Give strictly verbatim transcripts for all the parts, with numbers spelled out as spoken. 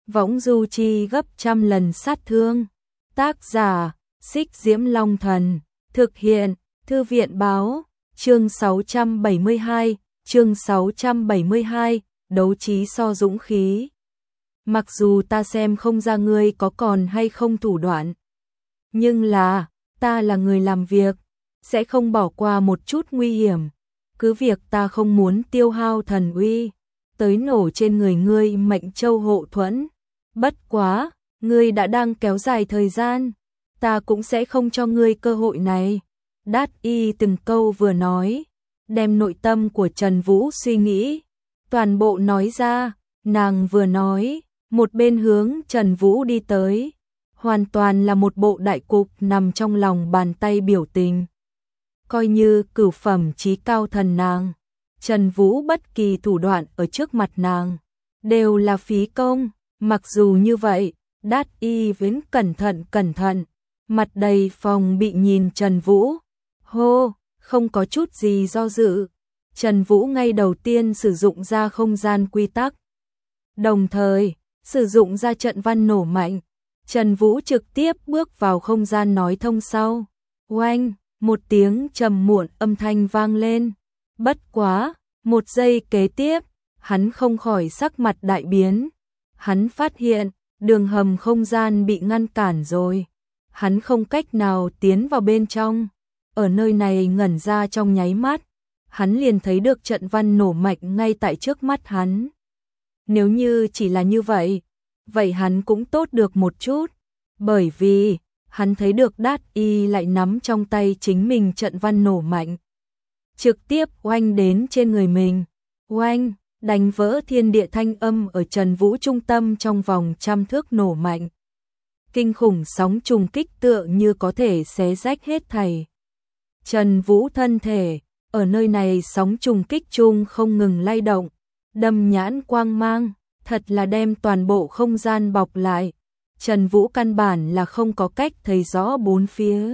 võng du chi gấp trăm lần sát thương. Tác giả, Xích Diễm Long Thần, thực hiện, Thư viện báo, chương sáu trăm bảy mươi hai, chương sáu trăm bảy mươi hai, đấu trí so dũng khí. Mặc dù ta xem không ra ngươi có còn hay không thủ đoạn, nhưng là, ta là người làm việc, sẽ không bỏ qua một chút nguy hiểm. Cứ việc ta không muốn tiêu hao thần uy, tới nổ trên người ngươi mệnh châu hộ thuẫn. Bất quá, ngươi đã đang kéo dài thời gian, ta cũng sẽ không cho ngươi cơ hội này. Đát Y từng câu vừa nói, đem nội tâm của Trần Vũ suy nghĩ, toàn bộ nói ra, nàng vừa nói, một bên hướng Trần Vũ đi tới, hoàn toàn là một bộ đại cục nằm trong lòng bàn tay biểu tình. Coi như cửu phẩm chí cao thần nàng, Trần Vũ bất kỳ thủ đoạn ở trước mặt nàng, đều là phí công. Mặc dù như vậy, Đát Y vẫn cẩn thận cẩn thận, mặt đầy phòng bị nhìn Trần Vũ. Hô, không có chút gì do dự. Trần Vũ ngay đầu tiên sử dụng ra không gian quy tắc, đồng thời sử dụng ra trận văn nổ mạnh. Trần Vũ trực tiếp bước vào không gian nói thông sau. Oanh, một tiếng trầm muộn âm thanh vang lên. Bất quá, một giây kế tiếp, hắn không khỏi sắc mặt đại biến. Hắn phát hiện, đường hầm không gian bị ngăn cản rồi. Hắn không cách nào tiến vào bên trong. Ở nơi này ngẩn ra trong nháy mắt, hắn liền thấy được trận văn nổ mạnh ngay tại trước mắt hắn. Nếu như chỉ là như vậy, vậy hắn cũng tốt được một chút, bởi vì hắn thấy được Đát Y lại nắm trong tay chính mình trận văn nổ mạnh, trực tiếp oanh đến trên người mình. Oanh, đánh vỡ thiên địa thanh âm ở Trần Vũ trung tâm trong vòng trăm thước nổ mạnh. Kinh khủng sóng trùng kích tựa như có thể xé rách hết thảy. Trần Vũ thân thể ở nơi này sóng trùng kích chung không ngừng lay động, đâm nhãn quang mang, thật là đem toàn bộ không gian bọc lại. Trần Vũ căn bản là không có cách thấy rõ bốn phía.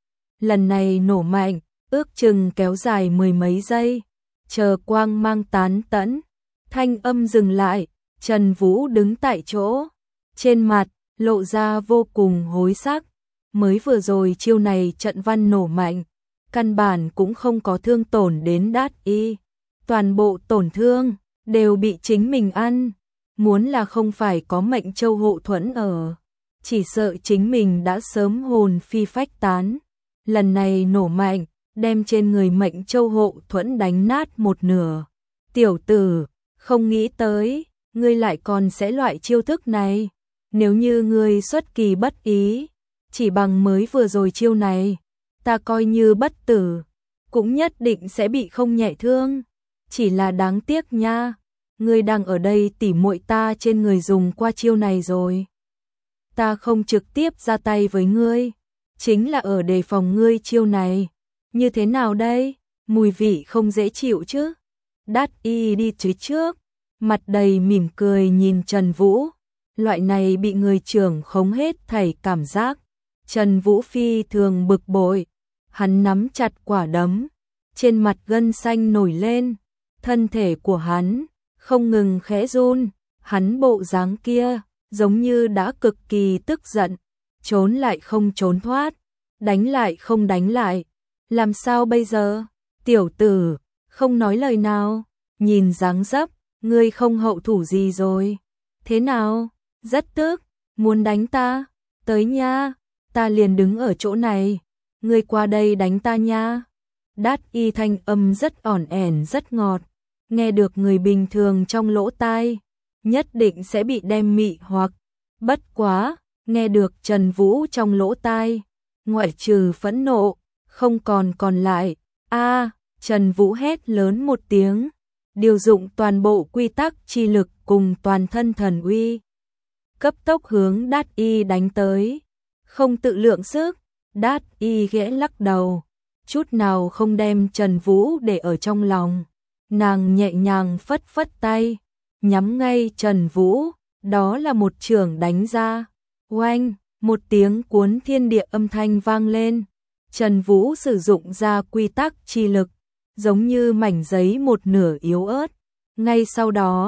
Lần này nổ mạnh, ước chừng kéo dài mười mấy giây, chờ quang mang tán tẫn, thanh âm dừng lại, Trần Vũ đứng tại chỗ, trên mặt lộ ra vô cùng hối sắc. Mới vừa rồi chiêu này trận văn nổ mạnh, căn bản cũng không có thương tổn đến Đát Y, toàn bộ tổn thương đều bị chính mình ăn. Muốn là không phải có mệnh châu hộ thuẫn ở, chỉ sợ chính mình đã sớm hồn phi phách tán. Lần này nổ mạnh, đem trên người mệnh châu hộ thuẫn đánh nát một nửa. Tiểu tử, không nghĩ tới, ngươi lại còn sẽ loại chiêu thức này. Nếu như ngươi xuất kỳ bất ý, chỉ bằng mới vừa rồi chiêu này, ta coi như bất tử, cũng nhất định sẽ bị không nhẹ thương. Chỉ là đáng tiếc nha, ngươi đang ở đây tỉ muội ta trên người dùng qua chiêu này rồi. Ta không trực tiếp ra tay với ngươi, chính là ở đề phòng ngươi chiêu này. Như thế nào đây? Mùi vị không dễ chịu chứ? Đát Y đi phía trước, mặt đầy mỉm cười nhìn Trần Vũ. Loại này bị người trưởng khống hết thảy cảm giác, Trần Vũ phi thường bực bội. Hắn nắm chặt quả đấm, trên mặt gân xanh nổi lên, thân thể của hắn không ngừng khẽ run. Hắn bộ dáng kia giống như đã cực kỳ tức giận, trốn lại không trốn thoát, đánh lại không đánh lại. Làm sao bây giờ? Tiểu tử, không nói lời nào, nhìn dáng dấp, ngươi không hậu thủ gì rồi. Thế nào? Rất tức, muốn đánh ta? Tới nha, ta liền đứng ở chỗ này, ngươi qua đây đánh ta nha. Đát Y thanh âm rất ỏn ẻn rất ngọt, nghe được người bình thường trong lỗ tai, nhất định sẽ bị đem mị hoặc. Bất quá, nghe được Trần Vũ trong lỗ tai, ngoại trừ phẫn nộ, không còn còn lại. A, Trần Vũ hét lớn một tiếng, điều dụng toàn bộ quy tắc chi lực cùng toàn thân thần uy, cấp tốc hướng Đát Y đánh tới. Không tự lượng sức, Đát Y ghẽ lắc đầu, chút nào không đem Trần Vũ để ở trong lòng. Nàng nhẹ nhàng phất phất tay, nhắm ngay Trần Vũ, đó là một chưởng đánh ra. Oanh, một tiếng cuốn thiên địa âm thanh vang lên. Trần Vũ sử dụng ra quy tắc chi lực, giống như mảnh giấy một nửa yếu ớt. Ngay sau đó,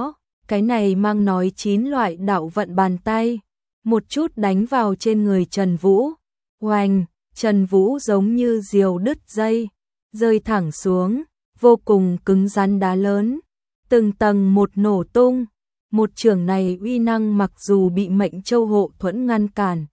cái này mang nói chín loại đạo vận bàn tay, một chút đánh vào trên người Trần Vũ. Oanh, Trần Vũ giống như diều đứt dây, rơi thẳng xuống, vô cùng cứng rắn đá lớn, từng tầng một nổ tung. Một trường này uy năng mặc dù bị Mệnh Châu hộ thuẫn ngăn cản.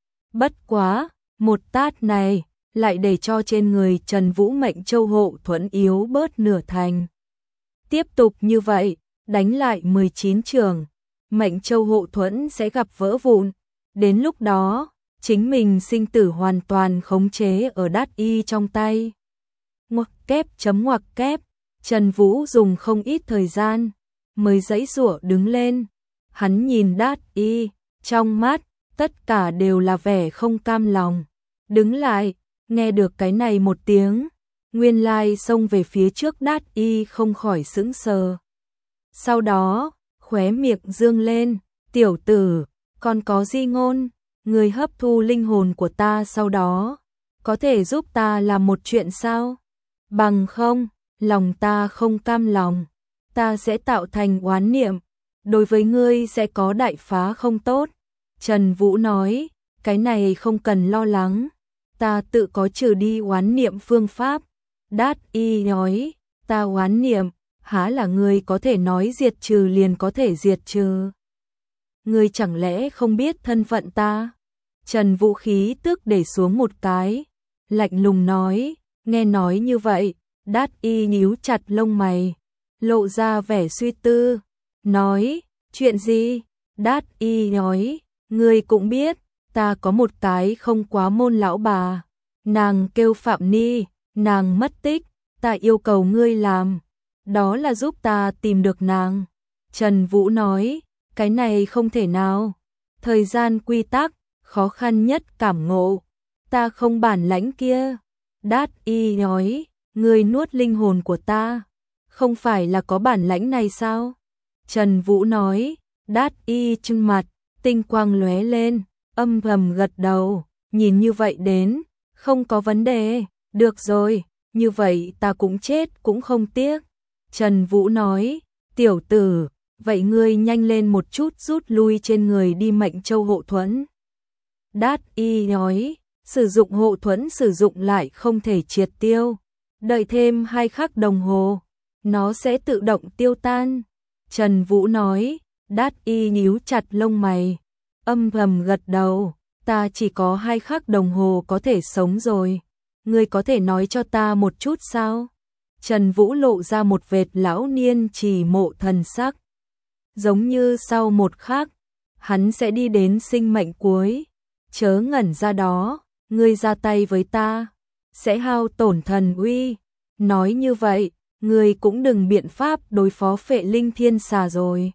Bất quá, một tát này lại để cho trên người Trần Vũ Mệnh Châu hộ thuẫn yếu bớt nửa thành. Tiếp tục như vậy, đánh lại mười chín trường, Mệnh Châu hộ thuẫn sẽ gặp vỡ vụn. Đến lúc đó, chính mình sinh tử hoàn toàn khống chế ở Đát Y trong tay. Ngoặc kép chấm ngoặc kép, Trần Vũ dùng không ít thời gian mới giãy giụa đứng lên. Hắn nhìn Đát Y, trong mắt tất cả đều là vẻ không cam lòng. Đứng lại, nghe được cái này một tiếng, nguyên lai xông về phía trước Đát Y không khỏi sững sờ. Sau đó, khóe miệng dương lên, tiểu tử, còn có di ngôn, người hấp thu linh hồn của ta sau đó, có thể giúp ta làm một chuyện sao? Bằng không, lòng ta không cam lòng, ta sẽ tạo thành oán niệm, đối với ngươi sẽ có đại phá không tốt. Trần Vũ nói, cái này không cần lo lắng, ta tự có trừ đi oán niệm phương pháp. Đát Y nói, ta oán niệm, há là ngươi có thể nói diệt trừ liền có thể diệt trừ. Ngươi chẳng lẽ không biết thân phận ta? Trần Vũ khí tức để xuống một cái, lạnh lùng nói, nghe nói như vậy, Đát Y nhíu chặt lông mày, lộ ra vẻ suy tư, nói, chuyện gì? Đát Y nói, ngươi cũng biết, ta có một cái không quá môn lão bà, nàng kêu Phạm Ni, nàng mất tích, ta yêu cầu ngươi làm, đó là giúp ta tìm được nàng. Trần Vũ nói, cái này không thể nào, thời gian quy tắc, khó khăn nhất cảm ngộ, ta không bản lãnh kia. Đát Y nói, ngươi nuốt linh hồn của ta, không phải là có bản lãnh này sao? Trần Vũ nói, Đát Y trừng mặt, tinh quang lóe lên, âm thầm gật đầu, nhìn như vậy đến, không có vấn đề, được rồi, như vậy ta cũng chết cũng không tiếc. Trần Vũ nói, tiểu tử, vậy ngươi nhanh lên một chút rút lui trên người đi Mệnh Châu hộ thuẫn. Đát Y nói, sử dụng hộ thuẫn sử dụng lại không thể triệt tiêu, đợi thêm hai khắc đồng hồ, nó sẽ tự động tiêu tan. Trần Vũ nói, Đát Y nhíu chặt lông mày, âm thầm gật đầu, ta chỉ có hai khắc đồng hồ có thể sống rồi, ngươi có thể nói cho ta một chút sao? Trần Vũ lộ ra một vệt lão niên trì mộ thần sắc, giống như sau một khắc, hắn sẽ đi đến sinh mệnh cuối, chớ ngẩn ra đó, ngươi ra tay với ta, sẽ hao tổn thần uy, nói như vậy, ngươi cũng đừng biện pháp đối phó Phệ Linh Thiên Xà rồi.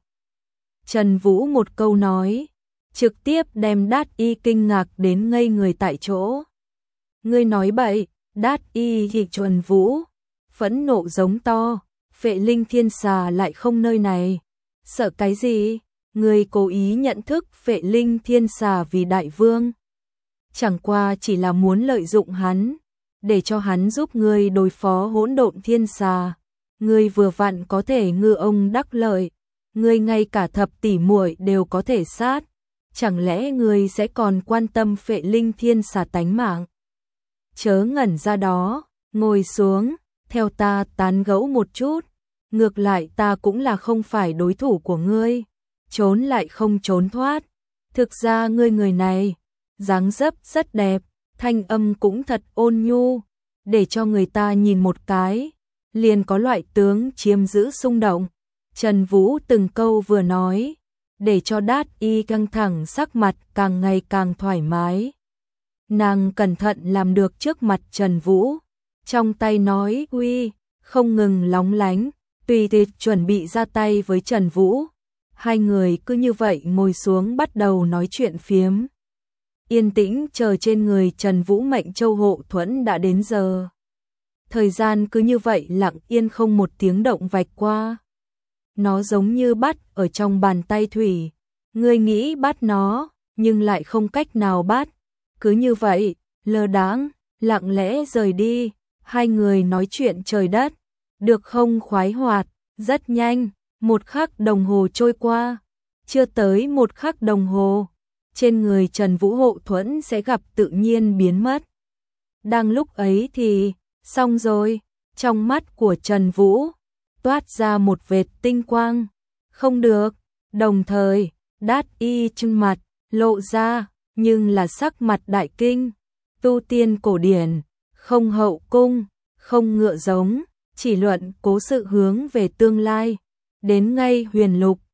Trần Vũ một câu nói, trực tiếp đem Đát Y kinh ngạc đến ngây người tại chỗ. Ngươi nói bậy, Đát Y thì Trần Vũ, phẫn nộ giống to, Phệ Linh Thiên Xà lại không nơi này, sợ cái gì? Ngươi cố ý nhận thức Phệ Linh Thiên Xà vì đại vương, chẳng qua chỉ là muốn lợi dụng hắn, để cho hắn giúp ngươi đối phó Hỗn Độn Thiên Xà. Ngươi vừa vặn có thể ngư ông đắc lợi, ngươi ngay cả thập tỷ muội đều có thể sát, chẳng lẽ ngươi sẽ còn quan tâm Phệ Linh Thiên Xà tánh mạng? Chớ ngẩn ra đó, ngồi xuống, theo ta tán gẫu một chút, ngược lại ta cũng là không phải đối thủ của ngươi, trốn lại không trốn thoát. Thực ra ngươi người này, dáng dấp rất đẹp, thanh âm cũng thật ôn nhu, để cho người ta nhìn một cái, liền có loại tướng chiếm giữ xung động. Trần Vũ từng câu vừa nói, để cho Đát Y căng thẳng sắc mặt càng ngày càng thoải mái. Nàng cẩn thận làm được trước mặt Trần Vũ, trong tay nói uy, không ngừng lóng lánh, tùy tiệc chuẩn bị ra tay với Trần Vũ. Hai người cứ như vậy ngồi xuống bắt đầu nói chuyện phiếm. Yên tĩnh chờ trên người Trần Vũ Mệnh Châu hộ thuẫn đã đến giờ. Thời gian cứ như vậy lặng yên không một tiếng động vạch qua. Nó giống như bắt ở trong bàn tay thủy, ngươi nghĩ bắt nó, nhưng lại không cách nào bắt. Cứ như vậy, lơ đãng, lặng lẽ rời đi, hai người nói chuyện trời đất, được không khoái hoạt, rất nhanh, Một khắc đồng hồ trôi qua, chưa tới một khắc đồng hồ, trên người Trần Vũ hộ thuẫn sẽ gặp tự nhiên biến mất. Đang lúc ấy thì, xong rồi, trong mắt của Trần Vũ, toát ra một vệt tinh quang. Không được, đồng thời, Đát Y trên mặt, lộ ra, nhưng là sắc mặt đại kinh. Tu tiên cổ điển, không hậu cung, không ngựa giống, chỉ luận cố sự hướng về tương lai. Đến ngay huyền lục,